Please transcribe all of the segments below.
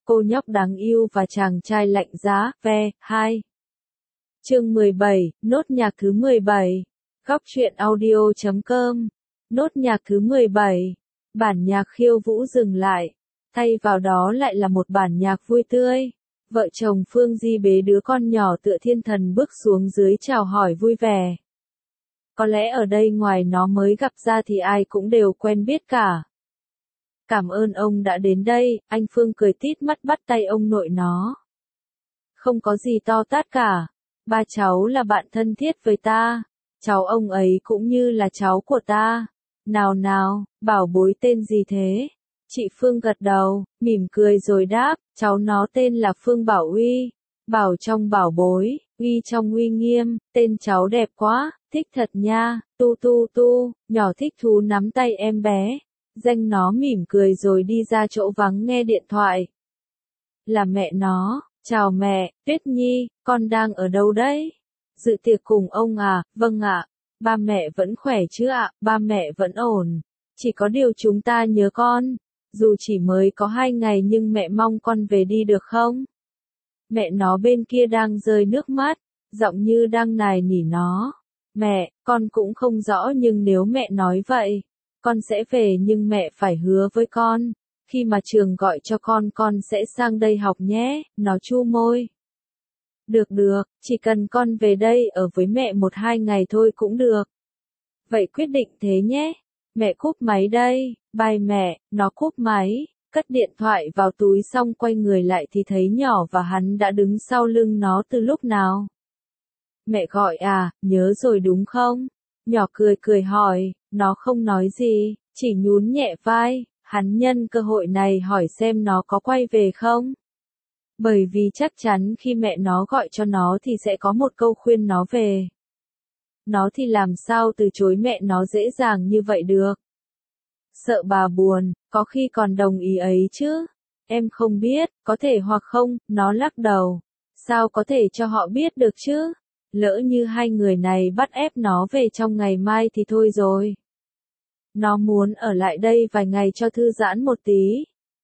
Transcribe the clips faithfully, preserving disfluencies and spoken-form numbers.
Cô nhóc đáng yêu và chàng trai lạnh giá, ve, hai. Chương mười bảy, nốt nhạc thứ mười bảy. Góc truyện audio chấm com. Nốt nhạc thứ mười bảy. Bản nhạc khiêu vũ dừng lại. Thay vào đó lại là một bản nhạc vui tươi. Vợ chồng Phương Di bế đứa con nhỏ tựa thiên thần bước xuống dưới chào hỏi vui vẻ. Có lẽ ở đây ngoài nó mới gặp ra thì ai cũng đều quen biết cả. Cảm ơn ông đã đến đây, anh Phương cười tít mắt bắt tay ông nội nó. Không có gì to tát cả. Ba cháu là bạn thân thiết với ta. Cháu ông ấy cũng như là cháu của ta. Nào nào, bảo bối tên gì thế? Chị Phương gật đầu, mỉm cười rồi đáp, cháu nó tên là Phương Bảo Uy. Bảo trong bảo bối, uy trong uy nghiêm, tên cháu đẹp quá, thích thật nha, tu tu tu, nhỏ thích thú nắm tay em bé. Danh nó mỉm cười rồi đi ra chỗ vắng nghe điện thoại. Là mẹ nó, chào mẹ, Tuyết Nhi, con đang ở đâu đấy? Dự tiệc cùng ông à, vâng ạ, ba mẹ vẫn khỏe chứ ạ, ba mẹ vẫn ổn. Chỉ có điều chúng ta nhớ con, dù chỉ mới có hai ngày nhưng mẹ mong con về đi được không? Mẹ nó bên kia đang rơi nước mắt, giọng như đang nài nỉ nó. Mẹ, con cũng không rõ nhưng nếu mẹ nói vậy, con sẽ về nhưng mẹ phải hứa với con, khi mà trường gọi cho con con sẽ sang đây học nhé, nó chu môi. Được được, chỉ cần con về đây ở với mẹ một hai ngày thôi cũng được. Vậy quyết định thế nhé. Mẹ cúp máy đây, bye mẹ, nó cúp máy, cất điện thoại vào túi xong quay người lại thì thấy nhỏ và hắn đã đứng sau lưng nó từ lúc nào. Mẹ gọi à, nhớ rồi đúng không? Nhỏ cười cười hỏi, nó không nói gì, chỉ nhún nhẹ vai, hắn nhân cơ hội này hỏi xem nó có quay về không. Bởi vì chắc chắn khi mẹ nó gọi cho nó thì sẽ có một câu khuyên nó về. Nó thì làm sao từ chối mẹ nó dễ dàng như vậy được. Sợ bà buồn, có khi còn đồng ý ấy chứ. Em không biết, có thể hoặc không, nó lắc đầu. Sao có thể cho họ biết được chứ? Lỡ như hai người này bắt ép nó về trong ngày mai thì thôi rồi. Nó muốn ở lại đây vài ngày cho thư giãn một tí.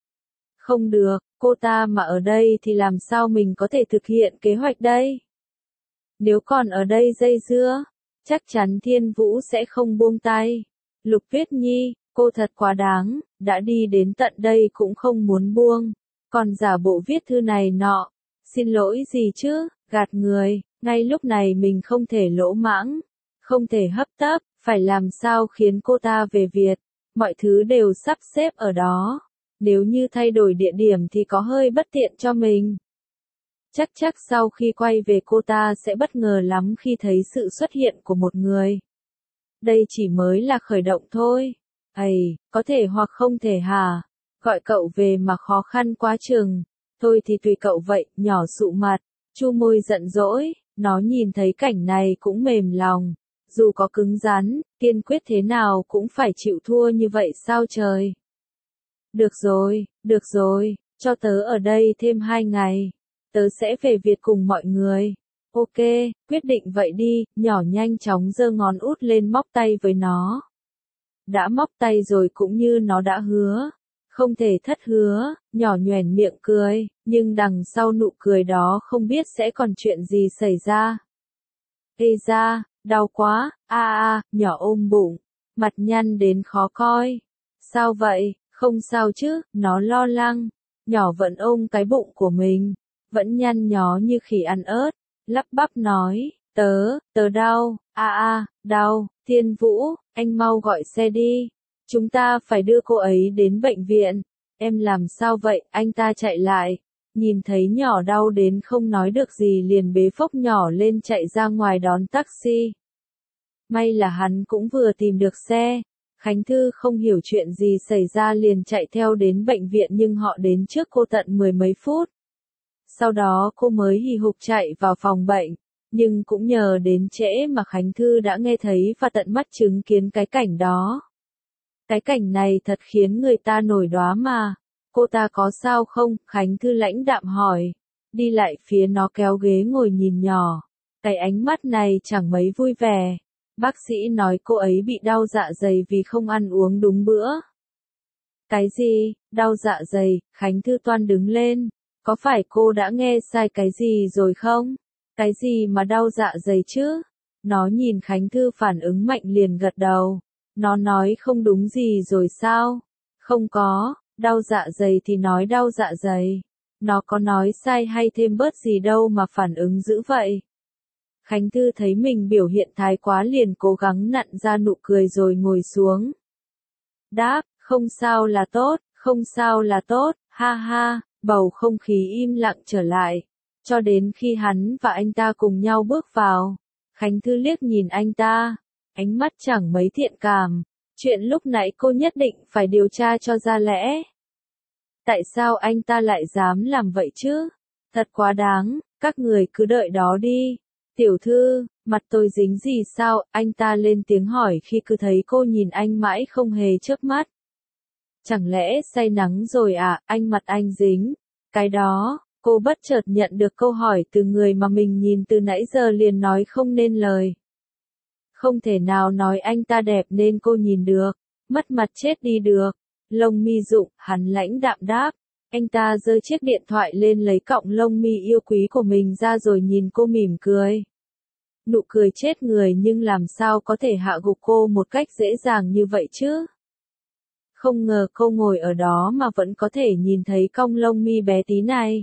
Không được, cô ta mà ở đây thì làm sao mình có thể thực hiện kế hoạch đây? Nếu còn ở đây dây dưa, chắc chắn Thiên Vũ sẽ không buông tay. Lục Tuyết Nhi, cô thật quá đáng, đã đi đến tận đây cũng không muốn buông. Còn giả bộ viết thư này nọ. Xin lỗi gì chứ, gạt người, ngay lúc này mình không thể lỗ mãng, không thể hấp tấp, phải làm sao khiến cô ta về Việt. Mọi thứ đều sắp xếp ở đó. Nếu như thay đổi địa điểm thì có hơi bất tiện cho mình. Chắc chắc sau khi quay về cô ta sẽ bất ngờ lắm khi thấy sự xuất hiện của một người. Đây chỉ mới là khởi động thôi. Ây, có thể hoặc không thể hả? Gọi cậu về mà khó khăn quá chừng. Thôi thì tùy cậu vậy, nhỏ sụ mặt, chu môi giận dỗi, nó nhìn thấy cảnh này cũng mềm lòng. Dù có cứng rắn, kiên quyết thế nào cũng phải chịu thua như vậy sao trời? Được rồi, được rồi, cho tớ ở đây thêm hai ngày. Tớ sẽ về Việt cùng mọi người. Ok, quyết định vậy đi, nhỏ nhanh chóng giơ ngón út lên móc tay với nó. Đã móc tay rồi cũng như nó đã hứa. Không thể thất hứa, nhỏ nhoẻn miệng cười, nhưng đằng sau nụ cười đó không biết sẽ còn chuyện gì xảy ra. Ê da, đau quá, a a, nhỏ ôm bụng, mặt nhăn đến khó coi. Sao vậy, không sao chứ, nó lo lắng. Nhỏ vẫn ôm cái bụng của mình, vẫn nhăn nhó như khỉ ăn ớt, lắp bắp nói, tớ, tớ đau, a a, đau, Thiên Vũ, anh mau gọi xe đi. Chúng ta phải đưa cô ấy đến bệnh viện. Em làm sao vậy? Anh ta chạy lại. Nhìn thấy nhỏ đau đến không nói được gì liền bế phốc nhỏ lên chạy ra ngoài đón taxi. May là hắn cũng vừa tìm được xe. Khánh Thư không hiểu chuyện gì xảy ra liền chạy theo đến bệnh viện nhưng họ đến trước cô tận mười mấy phút. Sau đó cô mới hì hục chạy vào phòng bệnh. Nhưng cũng nhờ đến trễ mà Khánh Thư đã nghe thấy và tận mắt chứng kiến cái cảnh đó. Cái cảnh này thật khiến người ta nổi đoá mà. Cô ta có sao không? Khánh Thư lãnh đạm hỏi. Đi lại phía nó kéo ghế ngồi nhìn nhỏ. Cái ánh mắt này chẳng mấy vui vẻ. Bác sĩ nói cô ấy bị đau dạ dày vì không ăn uống đúng bữa. Cái gì, đau dạ dày, Khánh Thư toan đứng lên. Có phải cô đã nghe sai cái gì rồi không? Cái gì mà đau dạ dày chứ? Nó nhìn Khánh Thư phản ứng mạnh liền gật đầu. Nó nói không đúng gì rồi sao? Không có, đau dạ dày thì nói đau dạ dày. Nó có nói sai hay thêm bớt gì đâu mà phản ứng dữ vậy. Khánh Thư thấy mình biểu hiện thái quá liền cố gắng nặn ra nụ cười rồi ngồi xuống. Đáp, không sao là tốt, không sao là tốt, ha ha, bầu không khí im lặng trở lại. Cho đến khi hắn và anh ta cùng nhau bước vào, Khánh Thư liếc nhìn anh ta, ánh mắt chẳng mấy thiện cảm. Chuyện lúc nãy cô nhất định phải điều tra cho ra lẽ. Tại sao anh ta lại dám làm vậy chứ? Thật quá đáng, các người cứ đợi đó đi. Tiểu thư, mặt tôi dính gì sao? Anh ta lên tiếng hỏi khi cứ thấy cô nhìn anh mãi không hề chớp mắt. Chẳng lẽ say nắng rồi à? Anh mặt anh dính. Cái đó, cô bất chợt nhận được câu hỏi từ người mà mình nhìn từ nãy giờ liền nói không nên lời. Không thể nào nói anh ta đẹp nên cô nhìn được, mất mặt chết đi được. Lông mi rụng, hắn lãnh đạm đáp. Anh ta giơ chiếc điện thoại lên lấy cọng lông mi yêu quý của mình ra rồi nhìn cô mỉm cười. Nụ cười chết người nhưng làm sao có thể hạ gục cô một cách dễ dàng như vậy chứ? Không ngờ cô ngồi ở đó mà vẫn có thể nhìn thấy cong lông mi bé tí này.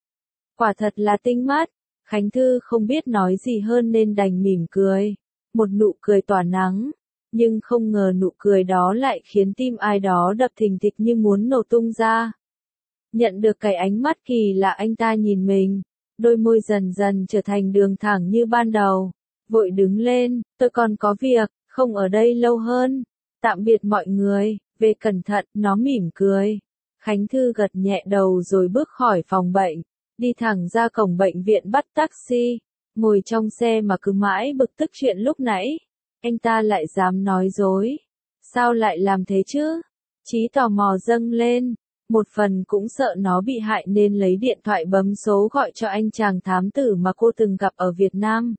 Quả thật là tinh mắt. Khánh Thư không biết nói gì hơn nên đành mỉm cười. Một nụ cười tỏa nắng. Nhưng không ngờ nụ cười đó lại khiến tim ai đó đập thình thịch như muốn nổ tung ra. Nhận được cái ánh mắt kỳ lạ anh ta nhìn mình, đôi môi dần dần trở thành đường thẳng như ban đầu. Vội đứng lên, tôi còn có việc, không ở đây lâu hơn. Tạm biệt mọi người, về cẩn thận, nó mỉm cười. Khánh Thư gật nhẹ đầu rồi bước khỏi phòng bệnh, đi thẳng ra cổng bệnh viện bắt taxi. Ngồi trong xe mà cứ mãi bực tức chuyện lúc nãy. Anh ta lại dám nói dối. Sao lại làm thế chứ? Trí tò mò dâng lên. Một phần cũng sợ nó bị hại nên lấy điện thoại bấm số gọi cho anh chàng thám tử mà cô từng gặp ở Việt Nam.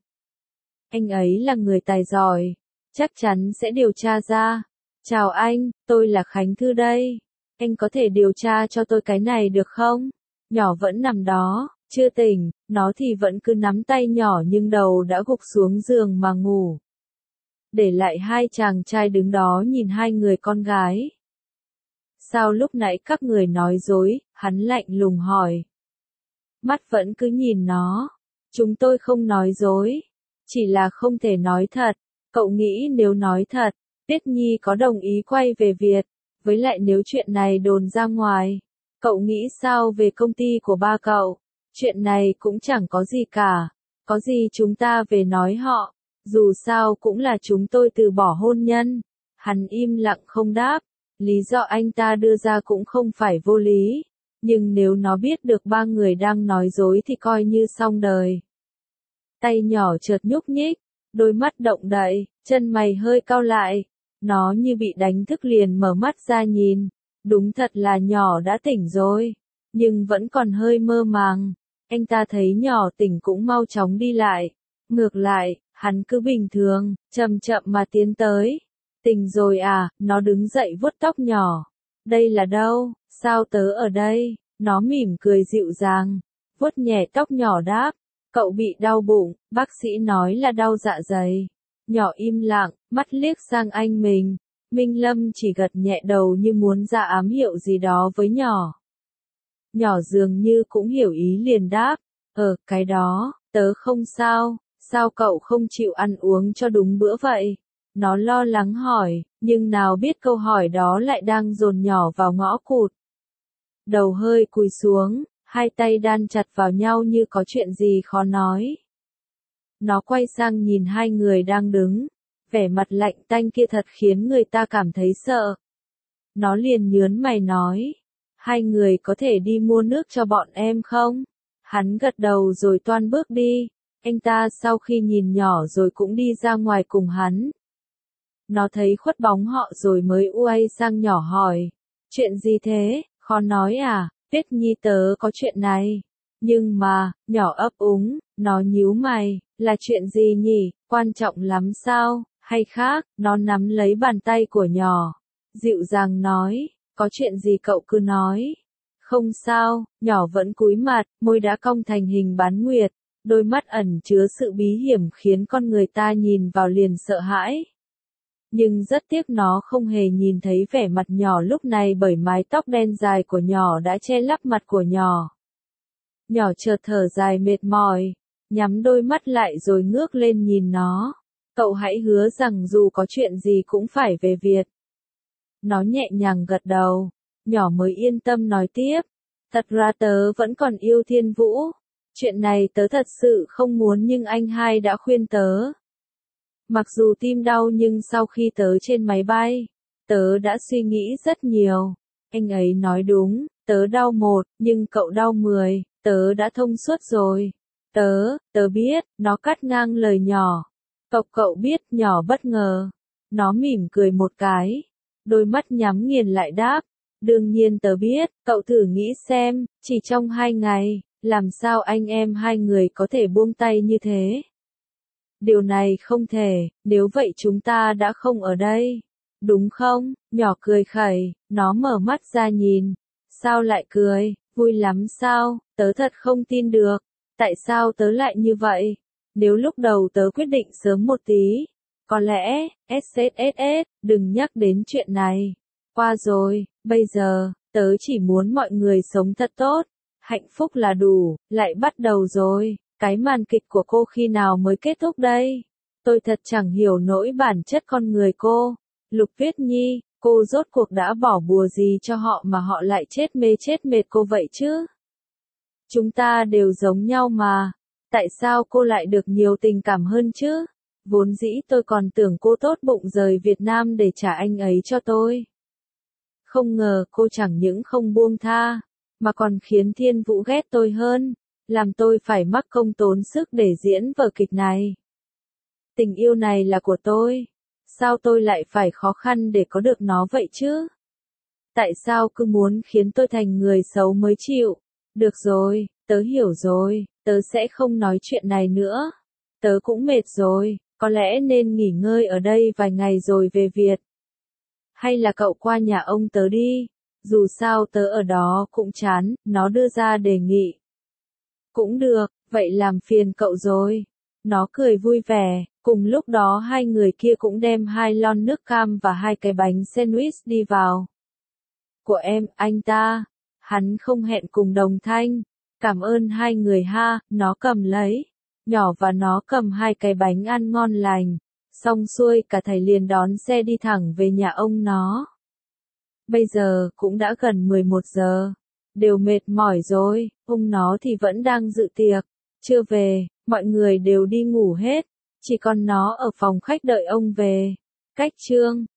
Anh ấy là người tài giỏi. Chắc chắn sẽ điều tra ra. Chào anh, tôi là Khánh Thư đây. Anh có thể điều tra cho tôi cái này được không? Nhỏ vẫn nằm đó, chưa tỉnh, nó thì vẫn cứ nắm tay nhỏ nhưng đầu đã gục xuống giường mà ngủ. Để lại hai chàng trai đứng đó nhìn hai người con gái. Sao lúc nãy các người nói dối? Hắn lạnh lùng hỏi. Mắt vẫn cứ nhìn nó. Chúng tôi không nói dối. Chỉ là không thể nói thật. Cậu nghĩ nếu nói thật, Tiết Nhi có đồng ý quay về Việt. Với lại nếu chuyện này đồn ra ngoài, cậu nghĩ sao về công ty của ba cậu? Chuyện này cũng chẳng có gì cả. Có gì chúng ta về nói họ. Dù sao cũng là chúng tôi từ bỏ hôn nhân. Hắn im lặng không đáp. Lý do anh ta đưa ra cũng không phải vô lý. Nhưng nếu nó biết được ba người đang nói dối thì coi như xong đời. Tay nhỏ chợt nhúc nhích. Đôi mắt động đậy, chân mày hơi cau lại. Nó như bị đánh thức liền mở mắt ra nhìn. Đúng thật là nhỏ đã tỉnh rồi. Nhưng vẫn còn hơi mơ màng. Anh ta thấy nhỏ tỉnh cũng mau chóng đi lại. Ngược lại, hắn cứ bình thường, chậm chậm mà tiến tới. Tỉnh rồi à? Nó đứng dậy vuốt tóc nhỏ. Đây là đâu? Sao tớ ở đây? Nó mỉm cười dịu dàng, vuốt nhẹ tóc nhỏ đáp. Cậu bị đau bụng, bác sĩ nói là đau dạ dày. Nhỏ im lặng, mắt liếc sang anh mình. Minh Lâm chỉ gật nhẹ đầu như muốn ra ám hiệu gì đó với nhỏ. Nhỏ dường như cũng hiểu ý liền đáp. Ờ, cái đó, tớ không sao. Sao cậu không chịu ăn uống cho đúng bữa vậy? Nó lo lắng hỏi, nhưng nào biết câu hỏi đó lại đang dồn nhỏ vào ngõ cụt. Đầu hơi cúi xuống, hai tay đan chặt vào nhau như có chuyện gì khó nói. Nó quay sang nhìn hai người đang đứng, vẻ mặt lạnh tanh kia thật khiến người ta cảm thấy sợ. Nó liền nhớn mày nói, hai người có thể đi mua nước cho bọn em không? Hắn gật đầu rồi toan bước đi. Anh ta sau khi nhìn nhỏ rồi cũng đi ra ngoài cùng hắn. Nó thấy khuất bóng họ rồi mới uay sang nhỏ hỏi. Chuyện gì thế, khó nói à? Tuyết Nhi tớ có chuyện này. Nhưng mà, nhỏ ấp úng, nó nhíu mày, là chuyện gì nhỉ, quan trọng lắm sao, hay khác? Nó nắm lấy bàn tay của nhỏ, dịu dàng nói, có chuyện gì cậu cứ nói. Không sao, nhỏ vẫn cúi mặt, môi đã cong thành hình bán nguyệt, đôi mắt ẩn chứa sự bí hiểm khiến con người ta nhìn vào liền sợ hãi. Nhưng rất tiếc nó không hề nhìn thấy vẻ mặt nhỏ lúc này bởi mái tóc đen dài của nhỏ đã che lấp mặt của nhỏ. Nhỏ chợt thở dài mệt mỏi, nhắm đôi mắt lại rồi ngước lên nhìn nó. Cậu hãy hứa rằng dù có chuyện gì cũng phải về Việt. Nó nhẹ nhàng gật đầu, nhỏ mới yên tâm nói tiếp. Thật ra tớ vẫn còn yêu Thiên Vũ. Chuyện này tớ thật sự không muốn nhưng anh hai đã khuyên tớ. Mặc dù tim đau nhưng sau khi tớ trên máy bay, tớ đã suy nghĩ rất nhiều. Anh ấy nói đúng, tớ đau một, nhưng cậu đau mười, tớ đã thông suốt rồi. Tớ, tớ biết, nó cắt ngang lời nhỏ. Cậu cậu biết, nhỏ bất ngờ. Nó mỉm cười một cái, đôi mắt nhắm nghiền lại đáp. Đương nhiên tớ biết, cậu thử nghĩ xem, chỉ trong hai ngày, làm sao anh em hai người có thể buông tay như thế? Điều này không thể, nếu vậy chúng ta đã không ở đây. Đúng không? Nhỏ cười khẩy, nó mở mắt ra nhìn. Sao lại cười? Vui lắm sao? Tớ thật không tin được. Tại sao tớ lại như vậy? Nếu lúc đầu tớ quyết định sớm một tí, có lẽ, ét ét ét ét, đừng nhắc đến chuyện này. Qua rồi, bây giờ, tớ chỉ muốn mọi người sống thật tốt. Hạnh phúc là đủ, lại bắt đầu rồi. Cái màn kịch của cô khi nào mới kết thúc đây? Tôi thật chẳng hiểu nỗi bản chất con người cô. Lục Viết Nhi, cô rốt cuộc đã bỏ bùa gì cho họ mà họ lại chết mê chết mệt cô vậy chứ? Chúng ta đều giống nhau mà. Tại sao cô lại được nhiều tình cảm hơn chứ? Vốn dĩ tôi còn tưởng cô tốt bụng rời Việt Nam để trả anh ấy cho tôi. Không ngờ cô chẳng những không buông tha, mà còn khiến Thiên Vũ ghét tôi hơn. Làm tôi phải mắc công tốn sức để diễn vở kịch này. Tình yêu này là của tôi. Sao tôi lại phải khó khăn để có được nó vậy chứ? Tại sao cứ muốn khiến tôi thành người xấu mới chịu? Được rồi, tớ hiểu rồi, tớ sẽ không nói chuyện này nữa. Tớ cũng mệt rồi, có lẽ nên nghỉ ngơi ở đây vài ngày rồi về Việt. Hay là cậu qua nhà ông tớ đi, dù sao tớ ở đó cũng chán, nó đưa ra đề nghị. Cũng được, vậy làm phiền cậu rồi. Nó cười vui vẻ, cùng lúc đó hai người kia cũng đem hai lon nước cam và hai cái bánh sandwich đi vào. Của em, anh ta. Hắn không hẹn cùng đồng thanh. Cảm ơn hai người ha, nó cầm lấy. Nhỏ và nó cầm hai cái bánh ăn ngon lành. Xong xuôi cả thầy liền đón xe đi thẳng về nhà ông nó. Bây giờ cũng đã gần mười một giờ. Đều mệt mỏi rồi, ông nó thì vẫn đang dự tiệc. Chưa về, mọi người đều đi ngủ hết. Chỉ còn nó ở phòng khách đợi ông về. Cách chương